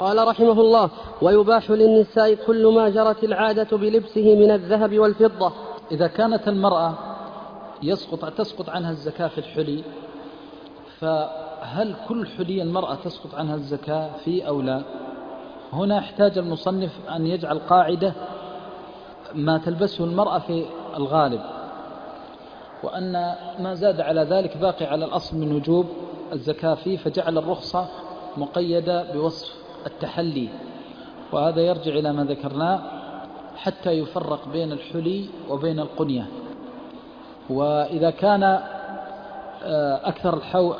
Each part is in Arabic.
قال رحمه الله: ويباح للنساء كل ما جرت العادة بلبسه من الذهب والفضة. إذا كانت المرأة تسقط عنها الزكاة في الحلي، فهل كل حلي المرأة تسقط عنها الزكاة فيه أو لا؟ هنا احتاج المصنف أن يجعل قاعدة ما تلبسه المرأة في الغالب، وأن ما زاد على ذلك باقي على الأصل من وجوب الزكاة فيه، فجعل الرخصة مقيدة بوصف التحلي، وهذا يرجع إلى ما ذكرناه حتى يفرق بين الحلي وبين القنية. وإذا كان أكثر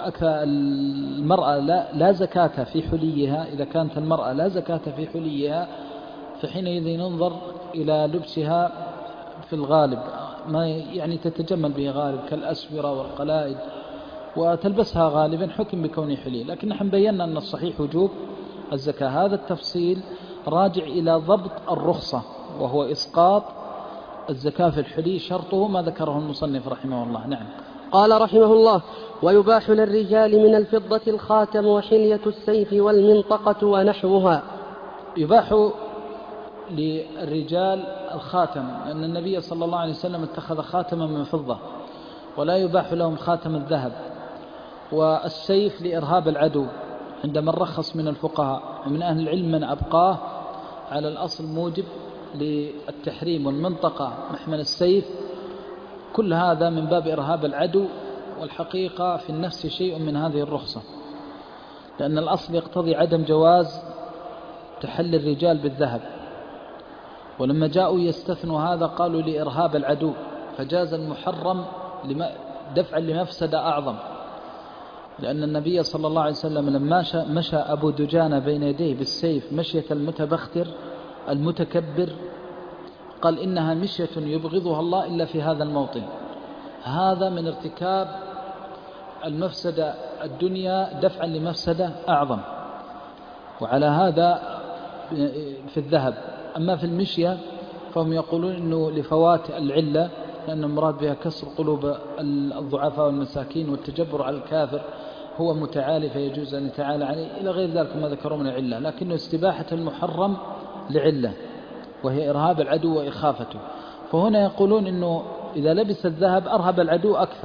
المرأة لا زكاة في حليها، إذا كانت المرأة لا زكاة في حليها، فحينئذ ينظر إلى لبسها في الغالب ما يعني تتجمل به غالب كالأسورة والقلائد، وتلبسها غالبا حكم بكونه حلي. لكن نحن بينا أن الصحيح وجوب الزكاة. هذا التفصيل راجع إلى ضبط الرخصة، وهو إسقاط الزكاة في الحلي شرطه ما ذكره المصنف رحمه الله. نعم. قال رحمه الله: ويباح للرجال من الفضة الخاتم وحلية السيف والمنطقة ونحوها. يباح للرجال الخاتم، لأن النبي صلى الله عليه وسلم اتخذ خاتما من فضة، ولا يباح لهم خاتم الذهب. والسيف لإرهاب العدو، عندما رخص من الفقهاء ومن أهل العلم من أبقاه على الأصل موجب للتحريم. والمنطقة محمل السيف، كل هذا من باب إرهاب العدو، والحقيقة في النفس شيء من هذه الرخصة، لأن الأصل يقتضي عدم جواز تحل الرجال بالذهب، ولما جاءوا يستثنوا هذا قالوا لإرهاب العدو، فجاز المحرم دفعا لمفسدة أعظم. لأن النبي صلى الله عليه وسلم لما مشى أبو دجانة بين يديه بالسيف مشية المتبختر المتكبر، قال إنها مشية يبغضها الله إلا في هذا الموطن. هذا من ارتكاب المفسدة الدنيا دفعا لمفسدة أعظم. وعلى هذا في الذهب. أما في المشية فهم يقولون إنه لفوات العلة، لأن المراد بها كسر قلوب الضعفاء والمساكين، والتجبر على الكافر هو متعالي فيجوز أن يتعالى عليه، إلى غير ذلك ما ذكروا من العلة. لكنه استباحة المحرم لعلة، وهي إرهاب العدو وإخافته. فهنا يقولون إنه إذا لبس الذهب أرهب العدو أكثر،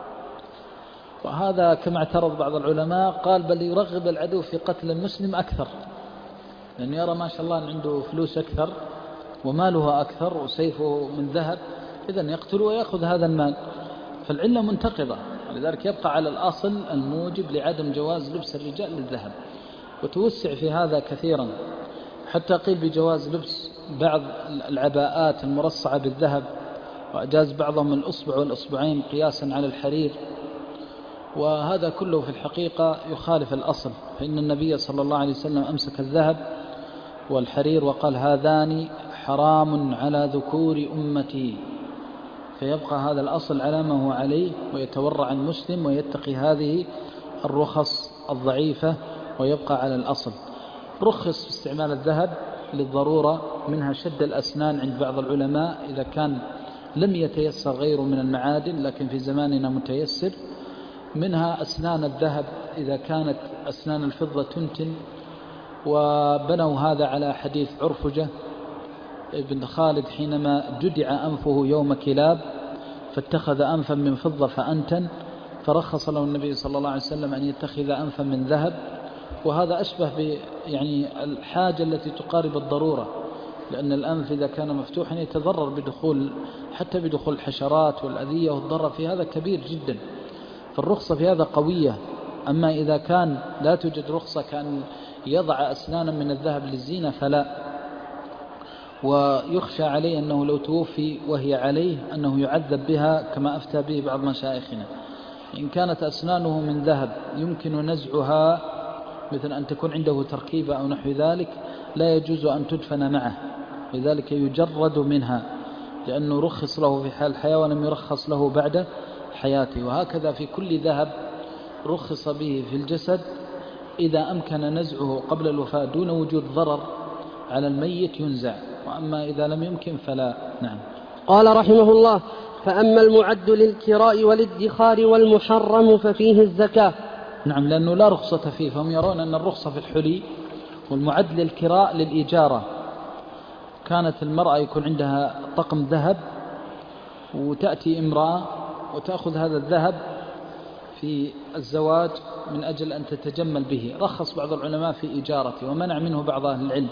وهذا كما اعترض بعض العلماء قال بل يرغب العدو في قتل المسلم أكثر، لأنه يرى ما شاء الله أن عنده فلوس أكثر وماله أكثر وسيفه من ذهب، إذن يقتل ويأخذ هذا المال. فالعلة منتقضة، ولذلك يبقى على الأصل الموجب لعدم جواز لبس الرجال للذهب. وتوسع في هذا كثيرا، حتى قيل بجواز لبس بعض العباءات المرصعة بالذهب، وأجاز بعضهم الأصبع والأصبعين قياسا على الحرير. وهذا كله في الحقيقة يخالف الأصل، فإن النبي صلى الله عليه وسلم أمسك الذهب والحرير وقال هذان حرام على ذكور أمتي، فيبقى هذا الأصل على ما هو عليه، ويتورع المسلم ويتقي هذه الرخص الضعيفة ويبقى على الأصل. رخص في استعمال الذهب للضرورة، منها شد الأسنان عند بعض العلماء إذا كان لم يتيسر غيره من المعادن، لكن في زماننا متيسر. منها أسنان الذهب إذا كانت أسنان الفضة تنتن، وبنوا هذا على حديث عرفجة ابن خالد حينما جدع أنفه يوم كلاب فاتخذ أنفا من فضة فأنتن، فرخص له النبي صلى الله عليه وسلم أن يتخذ أنفا من ذهب. وهذا أشبه يعني الحاجة التي تقارب الضرورة، لأن الأنف إذا كان مفتوحا يتضرر حتى بدخول الحشرات والأذية، والضرر في هذا كبير جدا. فالرخصة في هذا قوية. أما إذا كان لا توجد رخصة كان يضع أسنانا من الذهب للزينة فلا، ويخشى عليه أنه لو توفي وهي عليه أنه يعذب بها كما أفتى به بعض مشايخنا. إن كانت أسنانه من ذهب يمكن نزعها، مثل أن تكون عنده تركيبة أو نحو ذلك، لا يجوز أن تدفن معه، لذلك يجرد منها، لأنه رخص له في حال الحياة ولم يرخص له بعد حياته. وهكذا في كل ذهب رخص به في الجسد إذا أمكن نزعه قبل الوفاة دون وجود ضرر على الميت ينزع، وأما إذا لم يمكن فلا. نعم. قال رحمه الله: فأما المعد للكراء والادخار والمحرم ففيه الزكاة. نعم، لأنه لا رخصة فيه، فهم يرون أن الرخصة في الحلي والمعد للكراء للإجارة. كانت المرأة يكون عندها طقم ذهب وتأتي امرأة وتأخذ هذا الذهب في الزواج من أجل أن تتجمل به. رخص بعض العلماء في إجارته ومنع منه بعض أهل العلم،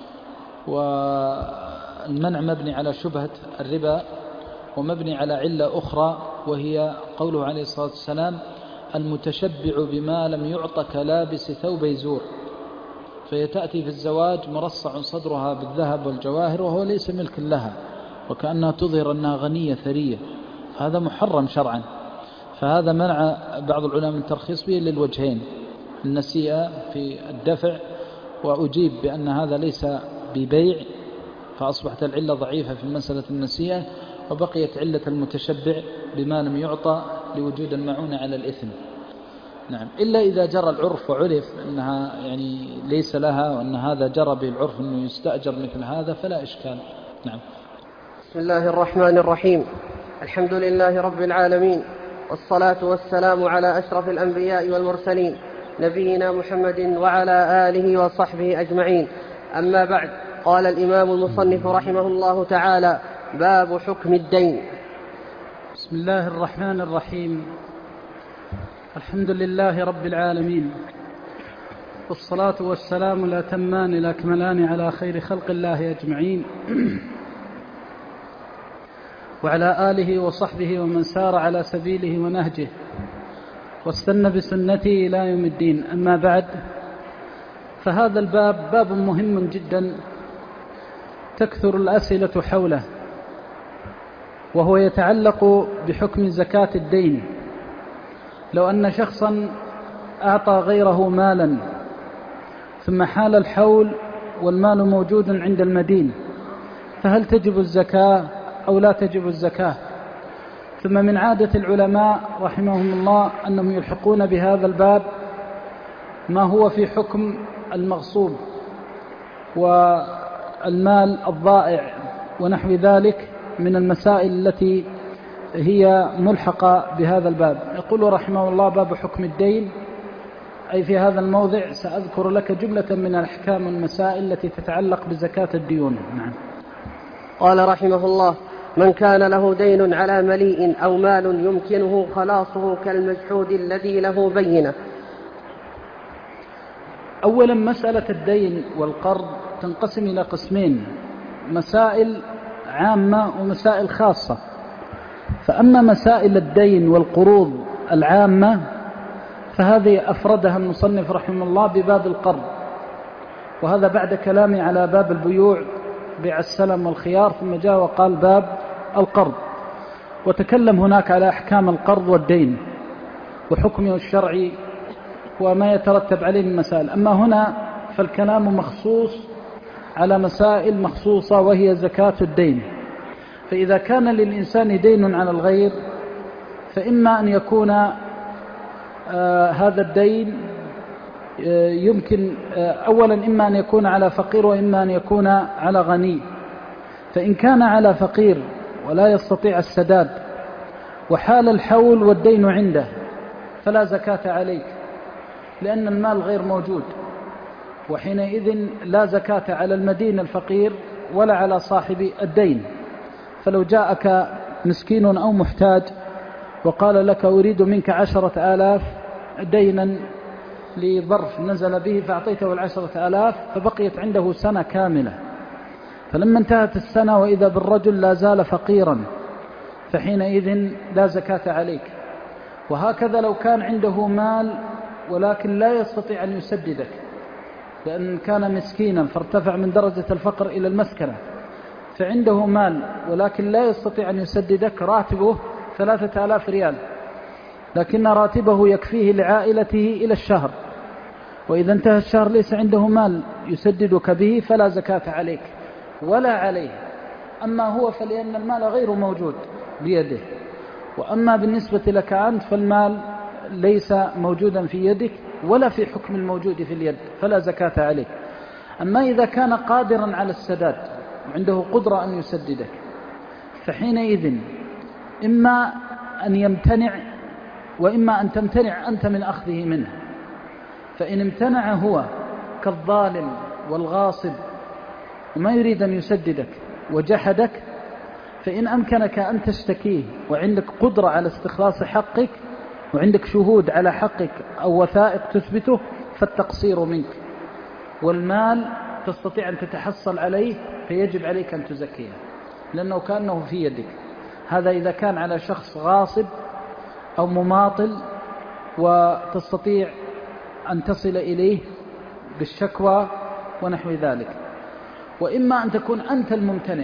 والمنع مبني على شبهة الربا ومبني على علة أخرى، وهي قوله عليه الصلاة والسلام: المتشبع بما لم يعط كلابس ثوب يزور. فهي تأتي في الزواج مرصع صدرها بالذهب والجواهر وهو ليس ملك لها، وكأنها تظهر أنها غنية ثرية، فهذا محرم شرعا. فهذا منع بعض العلماء من الترخيص به للوجهين: النسيئة في الدفع، وأجيب بأن هذا ليس ببيع، فأصبحت العلة ضعيفة في مسألة النسيئة، وبقيت علة المتشبع بما لم يعطى لوجود المعونة على الإثم. نعم، إلا إذا جرى العرف وعرف أنها يعني ليس لها، وأن هذا جرى به العرف أنه يستأجر مثل هذا فلا إشكال. نعم. بسم الله الرحمن الرحيم. الحمد لله رب العالمين، والصلاة والسلام على أشرف الأنبياء والمرسلين، نبينا محمد وعلى آله وصحبه أجمعين. أما بعد، قال الإمام المصنف رحمه الله تعالى: باب حكم الدين. بسم الله الرحمن الرحيم. الحمد لله رب العالمين، والصلاة والسلام الأتمان الأكملان على خير خلق الله أجمعين، وعلى آله وصحبه ومن سار على سبيله ونهجه واستنى بسنته إلى يوم الدين. أما بعد، فهذا الباب باب مهم جدا تكثر الأسئلة حوله، وهو يتعلق بحكم زكاة الدين. لو أن شخصا أعطى غيره مالا ثم حال الحول والمال موجود عند المدين، فهل تجب الزكاة أو لا تجب الزكاة؟ ثم من عادة العلماء رحمهم الله أنهم يلحقون بهذا الباب ما هو في حكم المغصوب والمال الضائع ونحو ذلك من المسائل التي هي ملحقة بهذا الباب. يقول رحمه الله: باب حكم الدين، أي في هذا الموضع سأذكر لك جملة من الأحكام والمسائل التي تتعلق بزكاة الديون. نعم. قال رحمه الله: من كان له دين على مليء أو مال يمكنه خلاصه كالمجحود الذي له بينة. أولا، مسألة الدين والقرض تنقسم إلى قسمين: مسائل عامة ومسائل خاصة. فأما مسائل الدين والقروض العامة فهذه أفردها المصنف رحمه الله بباب القرض، وهذا بعد كلامي على باب البيوع، بيع السلم والخيار، ثم جاء وقال باب القرض، وتكلم هناك على أحكام القرض والدين وحكمه الشرعي وما يترتب عليه من مسائل. أما هنا فالكلام مخصوص على مسائل مخصوصة، وهي زكاة الدين. فإذا كان للإنسان دين على الغير، فإما أن يكون هذا الدين يمكن أولا إما أن يكون على فقير وإما أن يكون على غني. فإن كان على فقير ولا يستطيع السداد وحال الحول والدين عنده فلا زكاة عليك، لأن المال غير موجود، وحينئذ لا زكاة على المدين الفقير ولا على صاحب الدين. فلو جاءك مسكين أو محتاج وقال لك: أريد منك 10,000 دينا لظرف نزل به، فأعطيته 10,000 فبقيت عنده سنة كاملة، فلما انتهت السنة وإذا بالرجل لا زال فقيرا، فحينئذ لا زكاة عليك. وهكذا لو كان عنده مال ولكن لا يستطيع أن يسددك، لأن كان مسكينا فارتفع من درجة الفقر إلى المسكنة، فعنده مال ولكن لا يستطيع أن يسددك، راتبه 3,000 ريال، لكن راتبه يكفيه لعائلته إلى الشهر، وإذا انتهى الشهر ليس عنده مال يسددك به فلا زكاة عليك ولا عليه. أما هو فلأن المال غير موجود بيده، وأما بالنسبة لك أنت فالمال ليس موجودا في يدك ولا في حكم الموجود في اليد، فلا زكاة عليك. أما إذا كان قادرا على السداد وعنده قدرة أن يسددك، فحينئذ إما أن يمتنع وإما أن تمتنع أنت من أخذه منه. فإن امتنع هو كالظالم والغاصب وما يريد أن يسددك وجحدك، فإن أمكنك أن تشتكيه وعندك قدرة على استخلاص حقك وعندك شهود على حقك أو وثائق تثبته فالتقصير منك، والمال تستطيع أن تتحصل عليه فيجب عليك أن تزكيه لأنه كأنه في يدك. هذا إذا كان على شخص غاصب أو مماطل وتستطيع أن تصل إليه بالشكوى ونحو ذلك. وإما أن تكون أنت الممتنع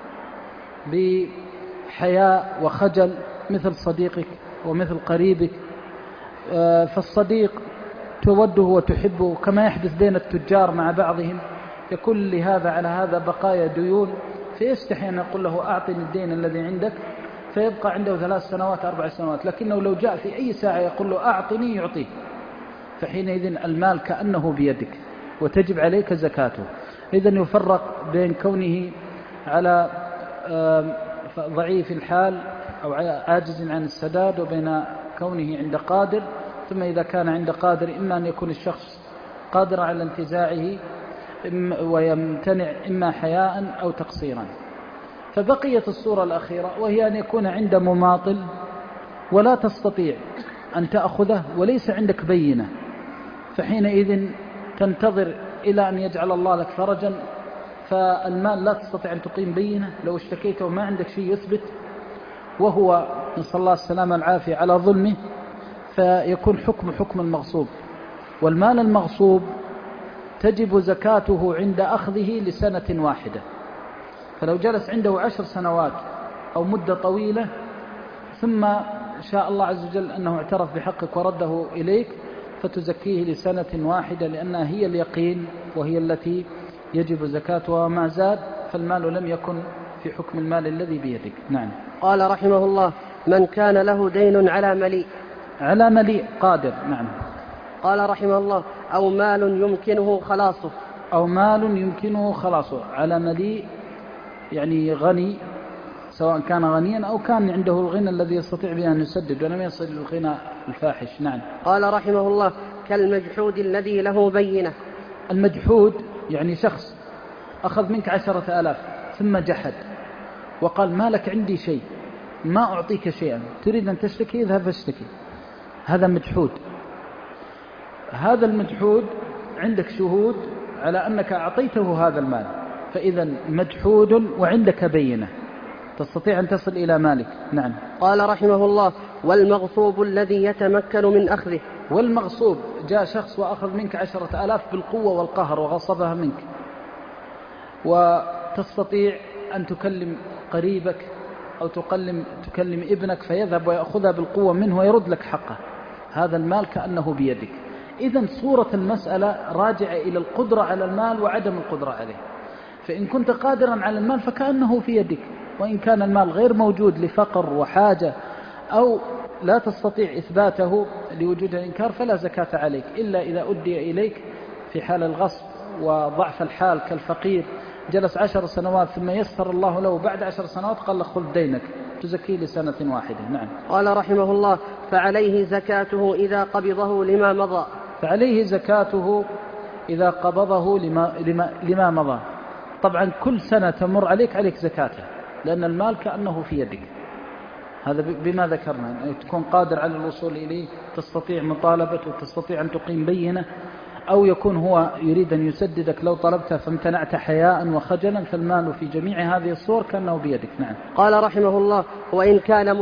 بحياء وخجل مثل صديقك ومثل قريبك، فالصديق توده وتحبه كما يحدث بين التجار مع بعضهم، يكون لهذا على هذا بقايا ديون فيستحي أن يقول له أعطني الدين الذي عندك، فيبقى عنده 3 سنوات 4 سنوات، لكنه لو جاء في أي ساعة يقول له أعطني يعطيه، فحينئذ المال كأنه بيدك وتجب عليك زكاته. إذن يفرق بين كونه على ضعيف الحال أو عاجز عن السداد وبين كونه عند قادر. ثم إذا كان عند قادر إما أن يكون الشخص قادر على انتزاعه ويمتنع إما حياء أو تقصيرا. فبقيت الصورة الأخيرة وهي أن يكون عند مماطل ولا تستطيع أن تأخذه وليس عندك بينة، فحينئذ تنتظر إلى أن يجعل الله لك فرجا، فالمال لا تستطيع أن تقيم بينة، لو اشتكيته ما عندك شيء يثبت وهو نسأل الله السلامة والعافية على ظلمه، فيكون حكم المغصوب. والمال المغصوب تجب زكاته عند أخذه لسنة واحدة، فلو جلس عنده 10 سنوات أو مدة طويلة ثم شاء الله عز وجل أنه اعترف بحقك ورده إليك فتزكيه لسنة واحدة، لأنها هي اليقين وهي التي يجب زكاتها، وما زاد فالمال لم يكن في حكم المال الذي بيدك. نعم. قال رحمه الله: من كان له دين على مليء قادر. نعم. قال رحمه الله: أو مال يمكنه خلاصه على مليء يعني غني، سواء كان غنيا أو كان عنده الغنى الذي يستطيع به أن يسدد ولم يصل للغنى الفاحش. نعم. قال رحمه الله: كالمجحود الذي له بينة. المجحود يعني شخص أخذ منك 10,000 ثم جحد وقال ما لك عندي شيء، ما أعطيك شيئا، تريد أن تشتكي اذهب فاشتكي، هذا مجحود. هذا المجحود عندك شهود على أنك أعطيته هذا المال، فإذا مجحود وعندك بينة تستطيع أن تصل إلى مالك. نعم. قال رحمه الله: والمغصوب الذي يتمكن من أخذه. والمغصوب جاء شخص وأخذ منك 10,000 بالقوة والقهر وغصبها منك، وتستطيع أن تكلم قريبك أو تكلم ابنك فيذهب ويأخذها بالقوة منه ويرد لك حقه، هذا المال كأنه بيدك. إذن صورة المسألة راجعة إلى القدرة على المال وعدم القدرة عليه، فإن كنت قادرا على المال فكأنه في يدك، وإن كان المال غير موجود لفقر وحاجة أو لا تستطيع إثباته لوجود الإنكار فلا زكاة عليك، إلا إذا أدي إليك في حال الغصب وضعف الحال كالفقير جلس 10 سنوات ثم يسر الله له بعد 10 سنوات قال له خذ دينك تزكيه لسنة واحدة. نعم. قال رحمه الله: فعليه زكاته إذا قبضه لما مضى. فعليه زكاته إذا قبضه لما مضى. طبعا كل سنة تمر عليك زكاته، لأن المال كأنه في يدك، هذا بما ذكرنا، أن تكون قادر على الوصول إليه، تستطيع مطالبته، تستطيع أن تقيم بينة، أو يكون هو يريد أن يسددك لو طلبته فامتنعت حياء وخجلا، فالمال في جميع هذه الصور كأنه بيدك. نعم. قال رحمه الله: وإن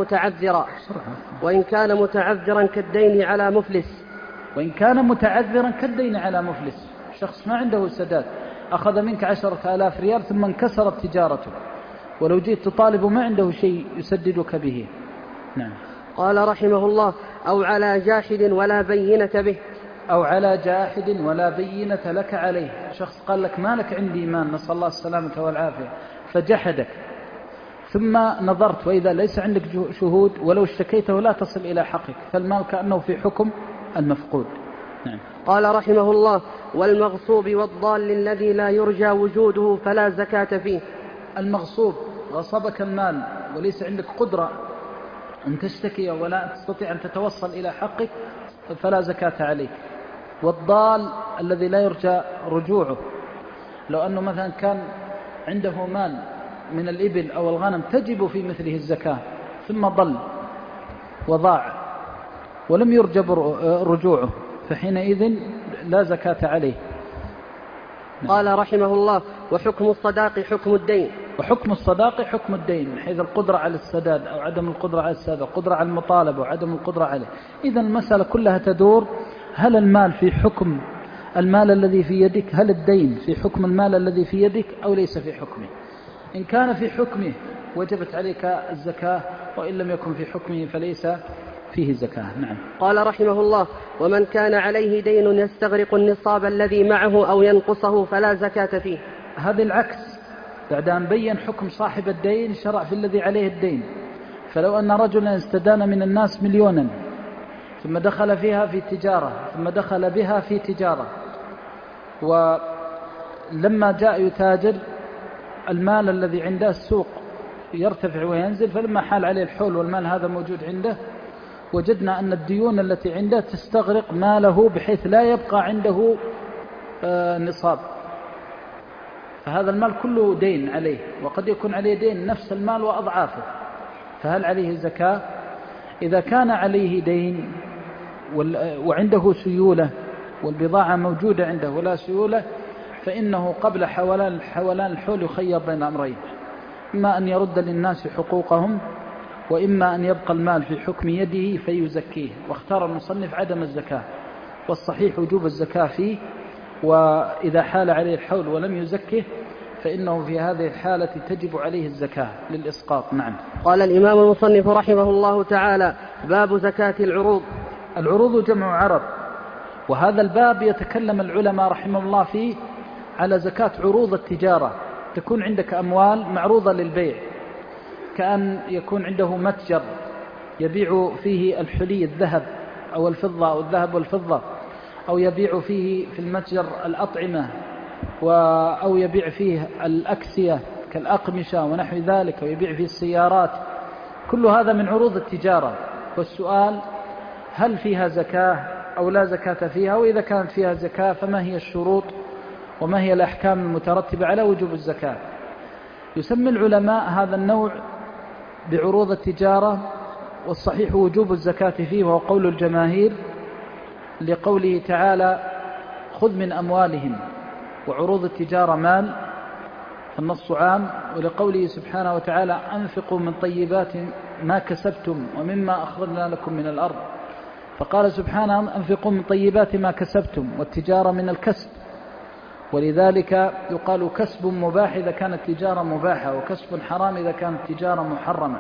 كان متعذرا كالدين على مفلس. وإن كان متعذرا كالدين على مفلس، شخص ما عنده سداد، أخذ منك 10,000 ريال ثم انكسرت تجارته، ولو جيت تطالب ما عنده شيء يسددك به. نعم. قال رحمه الله: أو على جاحد ولا بينة به. أو على جاحد ولا بينة لك عليه، شخص قال لك ما لك عندي إيمان نسأل الله السلامة والعافية فجحدك، ثم نظرت وإذا ليس عندك شهود ولو اشتكيته لا تصل إلى حقك، فالمال كأنه في حكم المفقود. نعم. قال رحمه الله: والمغصوب والضال الذي لا يرجى وجوده فلا زكاة فيه. المغصوب غصبك المال وليس عندك قدرة أن تشتكي ولا تستطيع أن تتوصل إلى حقك فلا زكاة عليك، والضال الذي لا يرجى رجوعه. لو أنه مثلا كان عنده مال من الإبل أو الغنم تجب في مثله الزكاة ثم ضل وضاع ولم يرجى رجوعه، فحينئذ لا زكاة عليه. قال رحمه الله: وحكم الصداق حكم الدين. وحكم الصداق حكم الدين، من حيث القدرة على السداد أو عدم القدرة على السداد، القدرة على المطالبة وعدم القدرة عليه. إذن المسألة كلها تدور: هل المال في حكم المال الذي في يدك؟ هل الدين في حكم المال الذي في يدك أو ليس في حكمه؟ إن كان في حكمه وجبت عليك الزكاة، وإن لم يكن في حكمه فليس فيه زكاة. نعم. قال رحمه الله: ومن كان عليه دين يستغرق النصاب الذي معه أو ينقصه فلا زكاة فيه. هذا العكس، بعد أن بين حكم صاحب الدين شرع في الذي عليه الدين. فلو أن رجلا استدان من الناس 1,000,000 ثم دخل فيها في تجارة، ثم دخل بها في تجارة، ولما جاء يتاجر المال الذي عنده السوق يرتفع وينزل، فلما حال عليه الحول والمال هذا موجود عنده، وجدنا أن الديون التي عنده تستغرق ماله بحيث لا يبقى عنده نصاب، فهذا المال كله دين عليه، وقد يكون عليه دين نفس المال وأضعافه، فهل عليه زكاة؟ إذا كان عليه دين وعنده سيولة والبضاعة موجودة عنده ولا سيولة، فإنه قبل حولان الحول يخير بين أمرين: إما أن يرد للناس حقوقهم، وإما أن يبقى المال في حكم يده فيزكيه. واختار المصنف عدم الزكاة، والصحيح وجوب الزكاة فيه، وإذا حال عليه الحول ولم يزكه فإنه في هذه الحالة تجب عليه الزكاة للإسقاط. نعم. قال الإمام المصنف رحمه الله تعالى: باب زكاة العروض. العروض جمع عرض، وهذا الباب يتكلم العلماء رحمه الله فيه على زكاة عروض التجارة. تكون عندك أموال معروضة للبيع، كأن يكون عنده متجر يبيع فيه الحلي الذهب أو الفضة، أو الذهب والفضة، أو يبيع فيه في المتجر الأطعمة، أو يبيع فيه الأكسية كالأقمشة ونحو ذلك، ويبيع فيه السيارات. كل هذا من عروض التجارة. والسؤال: هل فيها زكاة أو لا زكاة فيها؟ وإذا كانت فيها زكاة فما هي الشروط وما هي الأحكام المترتبة على وجوب الزكاة؟ يسمي العلماء هذا النوع بعروض التجارة، والصحيح وجوب الزكاة فيه، وهو قول الجماهير لقوله تعالى: خذ من أموالهم. وعروض التجارة مال، فالنص عام. ولقوله سبحانه وتعالى: أنفقوا من طيبات ما كسبتم ومما أخرجنا لكم من الأرض. فقال سبحانه: أنفقوا من طيبات ما كسبتم، والتجارة من الكسب، ولذلك يقال كسب مباح إذا كانت تجارة مباحة، وكسب حرام إذا كانت تجارة محرمة.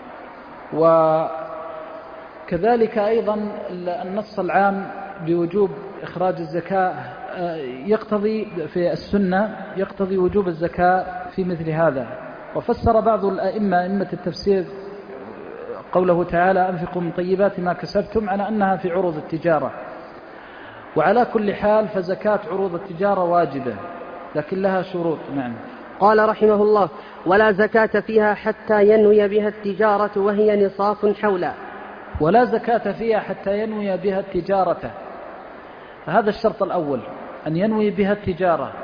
وكذلك أيضا النص العام بوجوب إخراج الزكاة يقتضي في السنة يقتضي وجوب الزكاة في مثل هذا. وفسر بعض أئمة التفسير قوله تعالى: أنفقوا من طيبات ما كسبتم على أنها في عروض التجارة. وعلى كل حال فزكاة عروض التجارة واجبة، لكن لها شروط. نعم. قال رحمه الله: ولا زكاة فيها حتى ينوي بها التجارة وهي نصاف حولا. ولا زكاة فيها حتى ينوي بها التجارة، فهذا الشرط الأول، أن ينوي بها التجارة.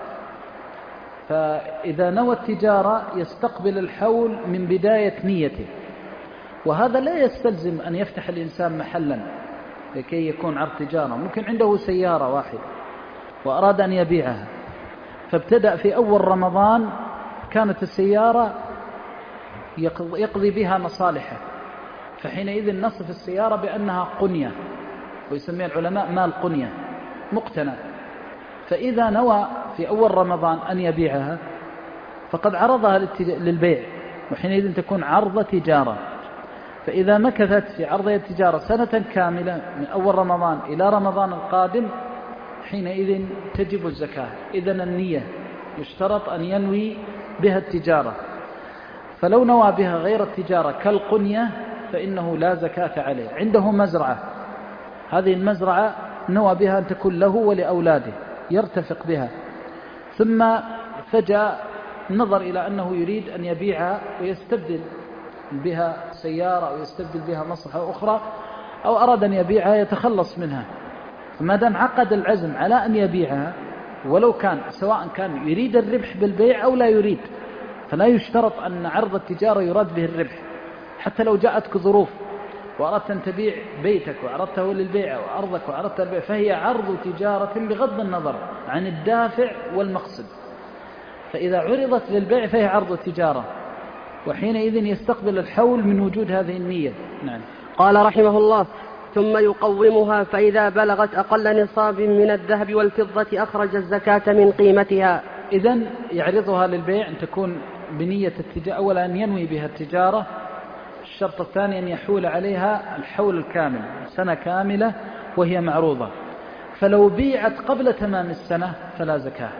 فإذا نوى التجارة يستقبل الحول من بداية نيته، وهذا لا يستلزم أن يفتح الإنسان محلا لكي يكون عرض تجارة. ممكن عنده سيارة واحدة وأراد أن يبيعها، فابتدأ في أول رمضان كانت السيارة يقضي بها مصالحه، فحينئذ نصف السيارة بأنها قنية، ويسميها العلماء مال قنية مقتنى. فإذا نوى في أول رمضان أن يبيعها فقد عرضها للبيع، وحينئذ تكون عرض تجارة. فإذا مكثت في عرض التجارة سنة كاملة من أول رمضان إلى رمضان القادم حينئذ تجب الزكاة. إذن النية يشترط أن ينوي بها التجارة، فلو نوى بها غير التجارة كالقنية فإنه لا زكاة عليه. عنده مزرعة، هذه المزرعة نوى بها أن تكون له ولأولاده يرتفق بها، ثم فجأة نظر إلى أنه يريد أن يبيعها ويستبدل بها سيارة أو يستبدل بها مصلحة أخرى، أو أراد أن يبيعها يتخلص منها، فما دام عقد العزم على أن يبيعها، ولو كان سواء كان يريد الربح بالبيع أو لا يريد، فلا يشترط أن عرض التجارة يراد به الربح. حتى لو جاءتك ظروف وأردت أن تبيع بيتك وعرضته للبيع وأرضك وعرضت البيع، فهي عرض تجارة بغض النظر عن الدافع والمقصد. فإذا عرضت للبيع فهي عرض تجارة، وحينئذ يستقبل الحول من وجود هذه النية. نعم. قال رحمه الله: ثم يقومها، فإذا بلغت أقل نصاب من الذهب والفضة أخرج الزكاة من قيمتها. إذن يعرضها للبيع أن تكون بنية التجارة، أولا أن ينوي بها التجارة. الشرط الثاني أن يحول عليها الحول الكامل، سنة كاملة وهي معروضة. فلو بيعت قبل تمام السنة فلا زكاة،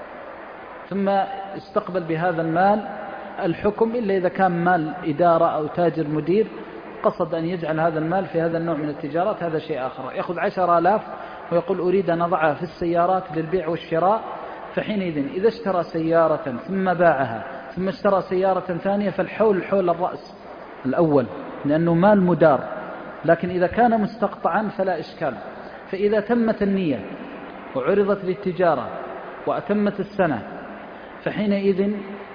ثم استقبل بهذا المال الحكم، إلا إذا كان مال إدارة أو تاجر مدير قصد أن يجعل هذا المال في هذا النوع من التجارات، هذا شيء آخر. يأخذ 10,000 ويقول أريد أن أضعها في السيارات للبيع والشراء، فحينئذ إذا اشترى سيارة ثم باعها ثم اشترى سيارة ثانية فالحول حول الرأس الأول، لأنه مال مدار. لكن إذا كان مستقطعا فلا إشكال. فإذا تمت النية وعرضت للتجارة وأتمت السنة، فحينئذ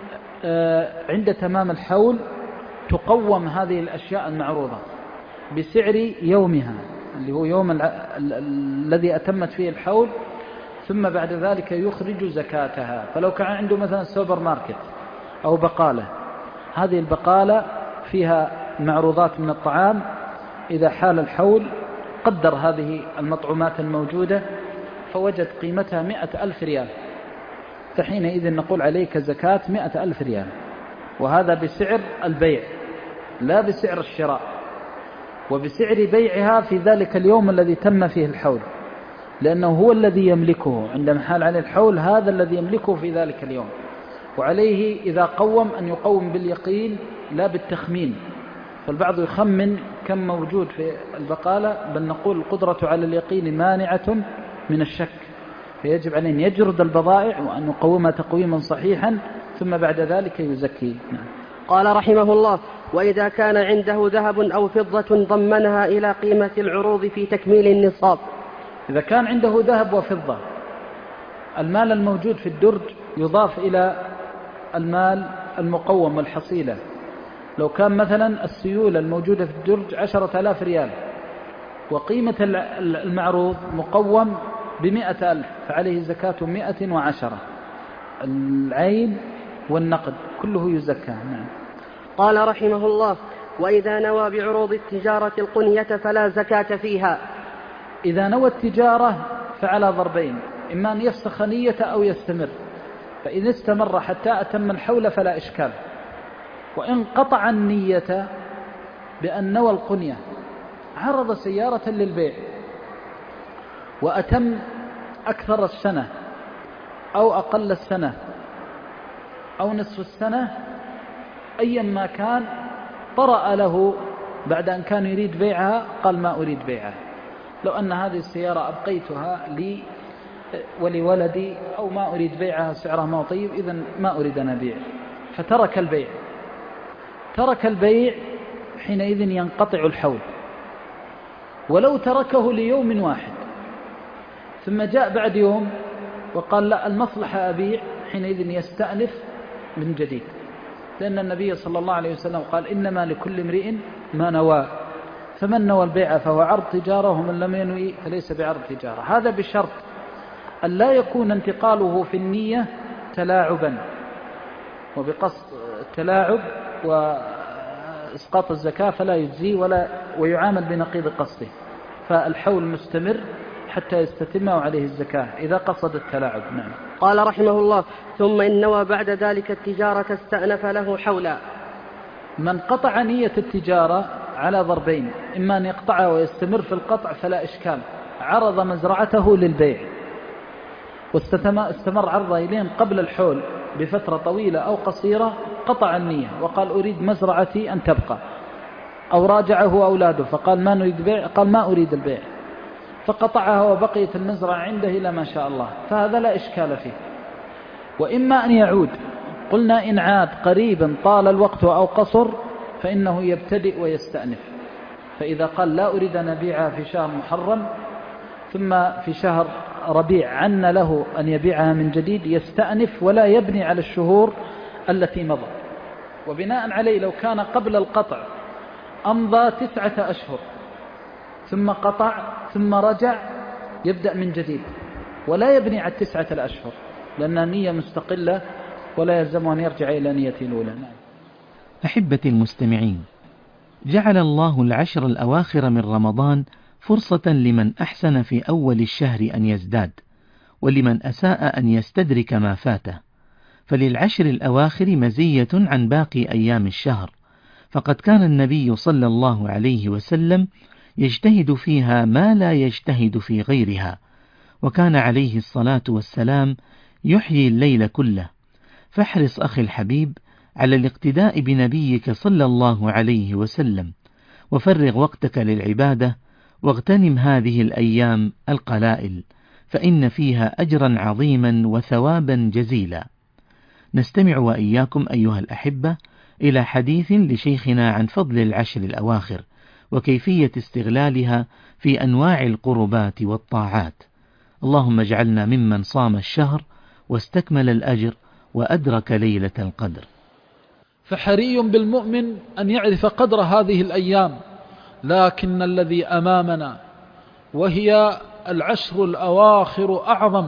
عند تمام الحول تقوم هذه الأشياء المعروضة بسعر يومها، اللي هو يوم الذي أتمت فيه الحول، ثم بعد ذلك يخرج زكاتها. فلو كان عنده مثلا سوبر ماركت أو بقالة، هذه البقالة فيها معروضات من الطعام، إذا حال الحول قدر هذه المطعومات الموجودة فوجد قيمتها 100,000 ريال، فحينئذ نقول عليك زكاة 100,000 ريال، وهذا بسعر البيع لا بسعر الشراء، وبسعر بيعها في ذلك اليوم الذي تم فيه الحول، لأنه هو الذي يملكه عندما حال عليه الحول، هذا الذي يملكه في ذلك اليوم. وعليه إذا قوم أن يقوم باليقين لا بالتخمين، فالبعض يخمن كم موجود في البقالة، بل نقول القدرة على اليقين مانعة من الشك، فيجب عليه أن يجرد البضائع وأن يقومها تقويما صحيحا، ثم بعد ذلك يزكي. قال رحمه الله: وإذا كان عنده ذهب أو فضة ضمنها إلى قيمة العروض في تكميل النصاب. إذا كان عنده ذهب وفضة، المال الموجود في الدرج يضاف إلى المال المقوم والحصيلة. لو كان مثلا السيولة الموجودة في الدرج 10,000 ريال، وقيمة المعروض مقوم ب100,000، فعليه زكاة 110، العين والنقد كله يزكى. نعم. قال رحمه الله: وإذا نوى بعروض التجارة القنية فلا زكاة فيها. إذا نوى التجارة فعلى ضربين: إما أن يفسخ نية أو يستمر. فإذا استمر حتى أتم الحول فلا إشكال. وإن قطع النية بأن نوى القنية، عرض سيارة للبيع وأتم أكثر السنة أو أقل السنة أو نصف السنة، أيا ما كان، طرأ له بعد أن كان يريد بيعها قال ما أريد بيعها. لو أن هذه السيارة أبقيتها لي ولولدي، أو ما أريد بيعها سعرها ما طيب، إذن ما أريد أن أبيع، فترك البيع. ترك البيع حينئذ ينقطع الحول. ولو تركه ليوم واحد ثم جاء بعد يوم وقال لا المصلحة أبيع، حينئذ يستأنف من جديد، لأن النبي صلى الله عليه وسلم قال: إنما لكل امرئ ما نوى، فمن نوى البيع فهو عرض تجارة، ومن لم ينوي فليس بعرض تجارة. هذا بشرط أن لا يكون انتقاله في النية تلاعبا، وبقصد التلاعب وإسقاط الزكاة فلا يجزي ويعامل بنقيض قصده، فالحول مستمر حتى يستتم عليه الزكاة إذا قصد التلاعب. نعم. قال رحمه الله: ثم إن نوى بعد ذلك التجارة استأنف له حولا. من قطع نية التجارة على ضربين: إما أن يقطعها ويستمر في القطع فلا إشكال، عرض مزرعته للبيع واستمر عرضه إليه قبل الحول بفترة طويلة أو قصيرة، قطع النية وقال أريد مزرعتي أن تبقى، أو راجعه أولاده فقال ما نريد بيع، قال ما أريد البيع، فقطعها وبقيت المزرعة عنده إلى ما شاء الله، فهذا لا إشكال فيه. وإما أن يعود، قلنا إن عاد قريبا طال الوقت أو قصر فإنه يبتدئ ويستأنف. فإذا قال لا أريد أن أبيعها في شهر محرم ثم في شهر ربيع عن له أن يبيعها من جديد يستأنف ولا يبني على الشهور التي مضت. وبناء عليه لو كان قبل القطع أمضى 9 أشهر ثم قطع ثم رجع يبدأ من جديد ولا يبني على 9 الأشهر لأنها نية مستقلة ولا يلزم أن يرجع إلى نيته الأولى. أحبتي المستمعين، جعل الله العشر الأواخر من رمضان فرصة لمن أحسن في أول الشهر أن يزداد، ولمن أساء أن يستدرك ما فاته، فللعشر الأواخر مزية عن باقي أيام الشهر، فقد كان النبي صلى الله عليه وسلم يجتهد فيها ما لا يجتهد في غيرها، وكان عليه الصلاة والسلام يحيي الليل كله. فاحرص أخي الحبيب على الاقتداء بنبيك صلى الله عليه وسلم، وفرغ وقتك للعبادة، واغتنم هذه الأيام القلائل، فإن فيها أجرا عظيما وثوابا جزيلا. نستمع وإياكم أيها الأحبة إلى حديث لشيخنا عن فضل العشر الأواخر وكيفية استغلالها في أنواع القربات والطاعات. اللهم اجعلنا ممن صام الشهر واستكمل الأجر وأدرك ليلة القدر. فحري بالمؤمن أن يعرف قدر هذه الأيام، لكن الذي أمامنا وهي العشر الأواخر أعظم،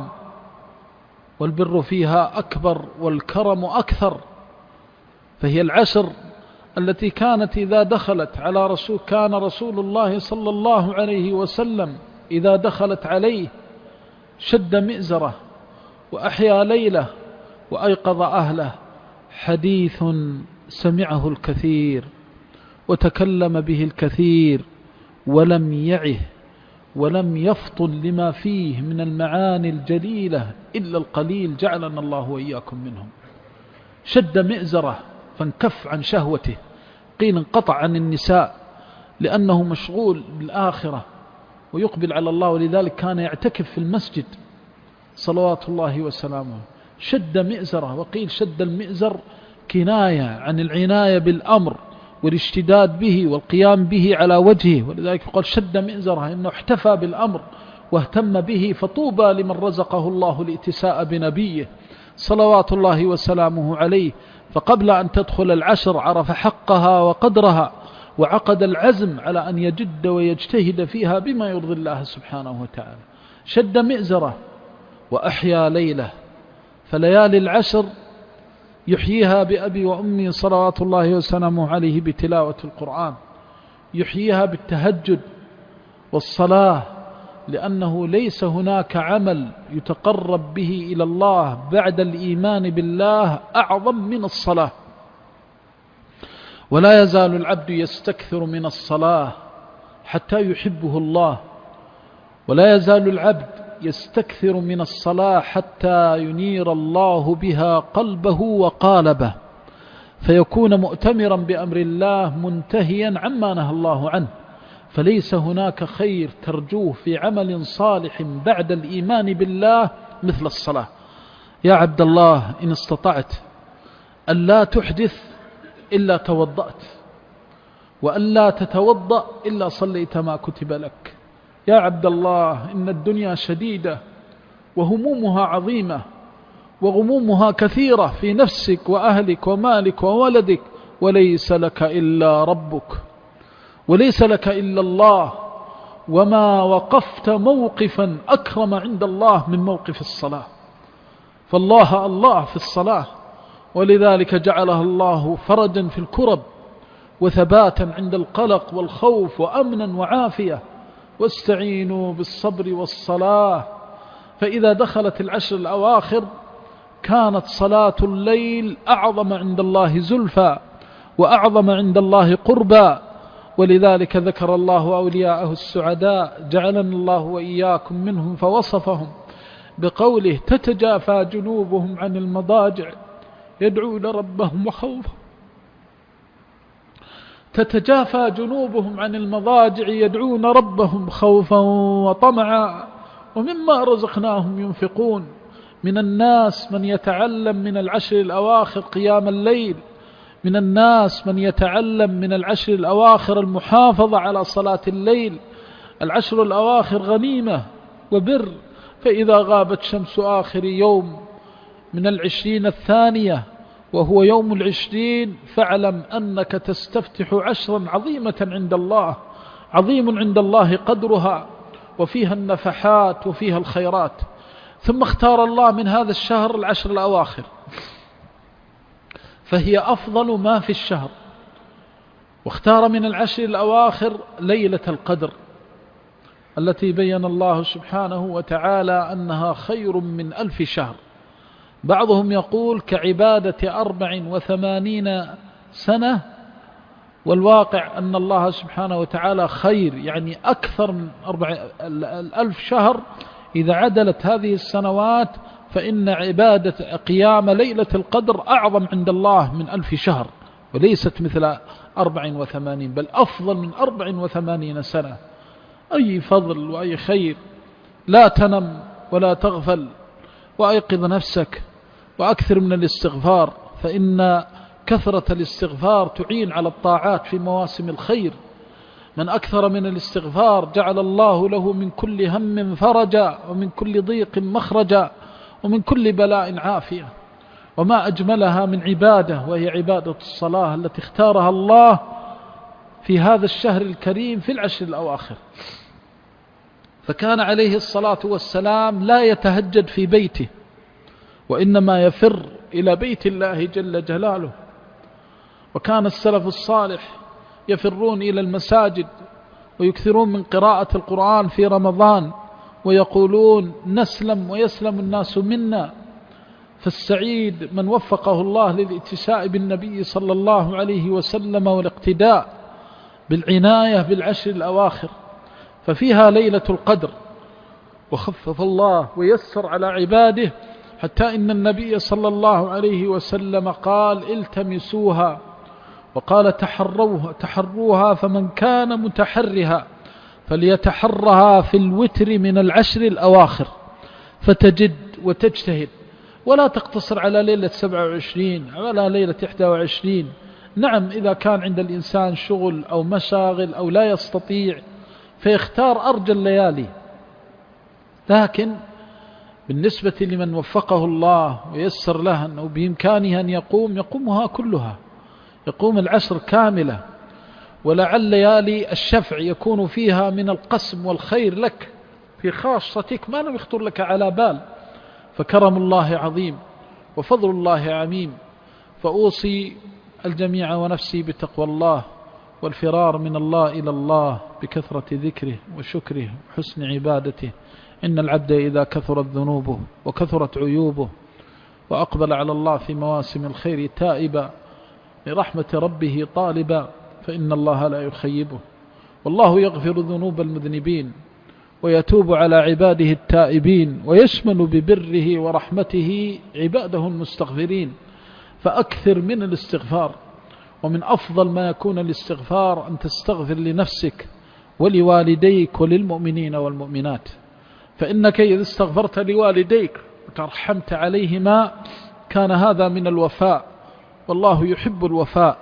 والبر فيها أكبر والكرم أكثر. فهي العشر التي كانت إذا دخلت على كان رسول الله صلى الله عليه وسلم إذا دخلت عليه شد مئزره وأحيا ليله وأيقظ أهله. حديث سمعه الكثير وتكلم به الكثير ولم يعه ولم يفطن لما فيه من المعاني الجليلة إلا القليل، جعلنا الله وإياكم منهم. شد مئزره فانكف عن شهوته، قيل انقطع عن النساء لأنه مشغول بالآخرة ويقبل على الله، ولذلك كان يعتكف في المسجد صلوات الله وسلامه. شد مئزره، وقيل شد المئزر كناية عن العناية بالأمر والاشتداد به والقيام به على وجهه، ولذلك قال شد مئزره، إنه احتفى بالأمر واهتم به. فطوبى لمن رزقه الله الاتساء بنبيه صلوات الله وسلامه عليه، فقبل أن تدخل العشر عرف حقها وقدرها، وعقد العزم على أن يجد ويجتهد فيها بما يرضي الله سبحانه وتعالى. شد مئزره وأحيا ليله، فليالي العشر يحييها بأبي وأمي صلوات الله وسلامه عليه بتلاوة القرآن، يحييها بالتهجد والصلاة، لأنه ليس هناك عمل يتقرب به إلى الله بعد الإيمان بالله أعظم من الصلاة. ولا يزال العبد يستكثر من الصلاة حتى يحبه الله، ولا يزال العبد يستكثر من الصلاة حتى ينير الله بها قلبه وقالبه، فيكون مؤتمرا بأمر الله منتهيا عما نهى الله عنه. فليس هناك خير ترجوه في عمل صالح بعد الإيمان بالله مثل الصلاة. يا عبد الله، إن استطعت أن لا تحدث إلا توضأت، وأن لا تتوضأ إلا صليت ما كتب لك. يا عبد الله، إن الدنيا شديدة وهمومها عظيمة وغمومها كثيرة في نفسك وأهلك ومالك وولدك، وليس لك إلا ربك، وليس لك إلا الله. وما وقفت موقفا أكرم عند الله من موقف الصلاة، فالله الله في الصلاة، ولذلك جعلها الله فرجا في الكرب وثباتا عند القلق والخوف وأمنا وعافية. واستعينوا بالصبر والصلاة. فإذا دخلت العشر الأواخر كانت صلاة الليل أعظم عند الله زلفى وأعظم عند الله قربا، ولذلك ذكر الله أولياءه السعداء، جعلنا الله وإياكم منهم، فوصفهم بقوله تتجافى جنوبهم عن المضاجع يدعون ربهم وخوفا. تتجافى جنوبهم عن المضاجع يدعون ربهم خوفا وطمعا ومما رزقناهم ينفقون. من الناس من يتعلم من العشر الأواخر قيام الليل، من الناس من يتعلم من العشر الأواخر المحافظة على صلاة الليل. العشر الأواخر غنيمة وبر. فإذا غابت شمس آخر يوم من 20 الثانية وهو يوم 20 فاعلم أنك تستفتح عشرا عظيمة عند الله، عظيم عند الله قدرها، وفيها النفحات وفيها الخيرات. ثم اختار الله من هذا الشهر 10 الأواخر، فهي أفضل ما في الشهر، واختار من 10 الأواخر ليلة القدر التي بين الله سبحانه وتعالى أنها خير من 1000 شهر. بعضهم يقول كعبادة 84 سنة، والواقع أن الله سبحانه وتعالى خير، يعني أكثر من 1000 شهر. إذا عدلت هذه السنوات فإن عبادة قيام ليلة القدر أعظم عند الله من 1000 شهر، وليست مثل 84 بل أفضل من 84 سنة. أي فضل وأي خير. لا تنم ولا تغفل، وأيقظ نفسك وأكثر من الاستغفار، فإن كثرة الاستغفار تعين على الطاعات في مواسم الخير. من أكثر من الاستغفار جعل الله له من كل هم فرجا، ومن كل ضيق مخرجا، ومن كل بلاء عافية. وما أجملها من عبادة، وهي عبادة الصلاة التي اختارها الله في هذا الشهر الكريم في 10 الأواخر. فكان عليه الصلاة والسلام لا يتهجد في بيته، وإنما يفر إلى بيت الله جل جلاله. وكان السلف الصالح يفرون إلى المساجد ويكثرون من قراءة القرآن في رمضان، ويقولون نسلم ويسلم الناس منا. فالسعيد من وفقه الله للاتساء بالنبي صلى الله عليه وسلم والاقتداء بالعناية ب10 الأواخر، ففيها ليلة القدر. وخفف الله ويسر على عباده، حتى إن النبي صلى الله عليه وسلم قال التمسوها، وقال تحروها، فمن كان متحرها فليتحرها في الوتر من 10 الأواخر، فتجد وتجتهد، ولا تقتصر على ليلة 27 ولا ليلة 21. نعم، إذا كان عند الإنسان شغل أو مشاغل أو لا يستطيع فيختار أرجى الليالي، لكن بالنسبة لمن وفقه الله ويسر له أنه بإمكانه أن يقومها كلها، يقوم 10 كاملة. ولعل ليالي الشفع يكون فيها من القسم والخير لك في خاصتك ما لم يخطر لك على بال. فكرم الله عظيم وفضل الله عميم. فأوصي الجميع ونفسي بتقوى الله والفرار من الله إلى الله بكثرة ذكره وشكره وحسن عبادته. إن العبد إذا كثرت ذنوبه وكثرت عيوبه وأقبل على الله في مواسم الخير تائبا لرحمة ربه طالبا فإن الله لا يخيبه. والله يغفر ذنوب المذنبين ويتوب على عباده التائبين، ويشمل ببره ورحمته عباده المستغفرين. فأكثر من الاستغفار، ومن أفضل ما يكون الاستغفار أن تستغفر لنفسك ولوالديك وللمؤمنين والمؤمنات. فإنك إذا استغفرت لوالديك وترحمت عليهما كان هذا من الوفاء، والله يحب الوفاء.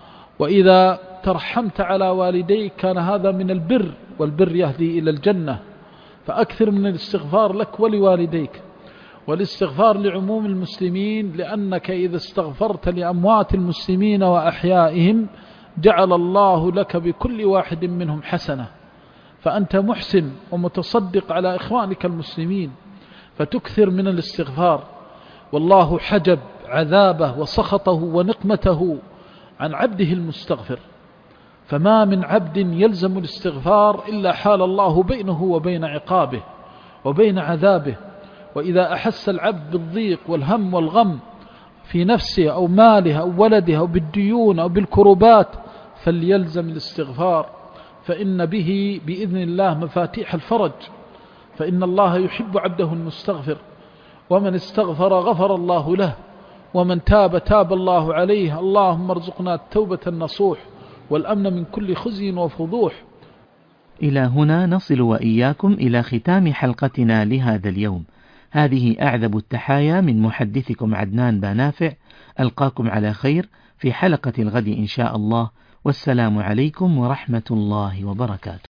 وإذا ترحمت على والديك كان هذا من البر، والبر يهدي إلى الجنة. فأكثر من الاستغفار لك ولوالديك، والاستغفار لعموم المسلمين، لأنك إذا استغفرت لأموات المسلمين وأحيائهم جعل الله لك بكل واحد منهم حسنة، فأنت محسن ومتصدق على إخوانك المسلمين. فتكثر من الاستغفار، والله حجب عذابه وسخطه ونقمته عن عبده المستغفر. فما من عبد يلزم الاستغفار إلا حال الله بينه وبين عقابه وبين عذابه. وإذا أحس العبد بالضيق والهم والغم في نفسه أو ماله أو ولده أو بالديون أو بالكربات فليلزم الاستغفار، فإن به بإذن الله مفاتيح الفرج. فإن الله يحب عبده المستغفر، ومن استغفر غفر الله له، ومن تاب تاب الله عليه. اللهم ارزقنا التوبة النصوح والأمن من كل خزي وفضوح. إلى هنا نصل وإياكم إلى ختام حلقتنا لهذا اليوم. هذه أعذب التحايا من محدثكم عدنان بانافع. ألقاكم على خير في حلقة الغد إن شاء الله، والسلام عليكم ورحمة الله وبركاته.